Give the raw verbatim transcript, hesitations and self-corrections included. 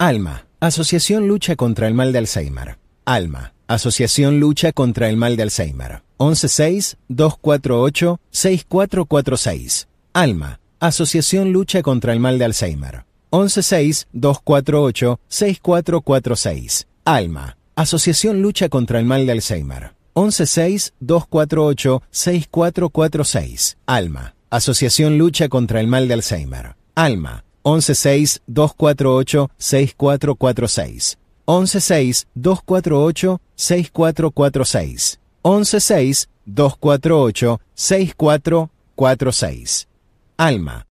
ALMA, Asociación Lucha contra el Mal de Alzheimer. ALMA, Asociación Lucha contra el Mal de Alzheimer. once seis, dos cuatro ocho, seis cuatro cuatro seis. ALMA, Asociación Lucha contra el Mal de Alzheimer. once seis, dos cuatro ocho, seis cuatro cuatro seis. ALMA, Asociación Lucha contra el Mal de Alzheimer. once seis, dos cuatro ocho, seis cuatro cuatro seis. ALMA, Asociación Lucha contra el Mal de Alzheimer. ALMA, once seis, dos cuatro ocho, seis cuatro cuatro seis. once seis, dos cuatro ocho, seis cuatro cuatro seis. once seis, dos cuatro ocho, seis cuatro cuatro seis. ALMA,